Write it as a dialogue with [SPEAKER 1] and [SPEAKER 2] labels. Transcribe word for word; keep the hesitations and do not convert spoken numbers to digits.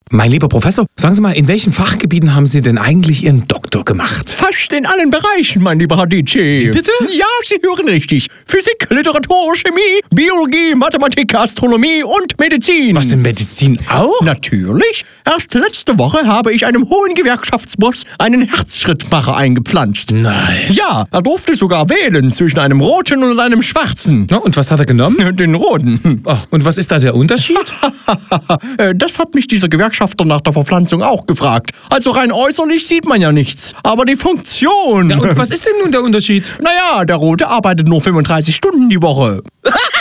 [SPEAKER 1] Mein lieber Professor, sagen Sie mal, in welchen Fachgebieten haben Sie denn eigentlich Ihren Doktor gemacht?
[SPEAKER 2] Fast in allen Bereichen, mein lieber Herr D J.
[SPEAKER 1] Wie bitte?
[SPEAKER 2] Ja, Sie hören richtig. Physik, Literatur, Chemie, Biologie, Mathematik, Astronomie und Medizin.
[SPEAKER 1] Was denn, Medizin auch?
[SPEAKER 2] Natürlich. Erst letzte Woche habe ich einem hohen Gewerkschaftsboss einen Herzschrittmacher eingepflanzt.
[SPEAKER 1] Nein.
[SPEAKER 2] Ja, er durfte sogar wählen zwischen einem roten und einem schwarzen.
[SPEAKER 1] Ja, und was hat er genommen?
[SPEAKER 2] Den roten.
[SPEAKER 1] Oh, und was ist da der Unterschied?
[SPEAKER 2] Das hat mich dieser Gewerkschafter nach der Verpflanzung auch gefragt. Also rein äußerlich sieht man ja nichts. Aber die Funktion...
[SPEAKER 1] Ja, und was ist denn nun der Unterschied?
[SPEAKER 2] Naja, der Rote arbeitet nur fünfunddreißig Stunden die Woche.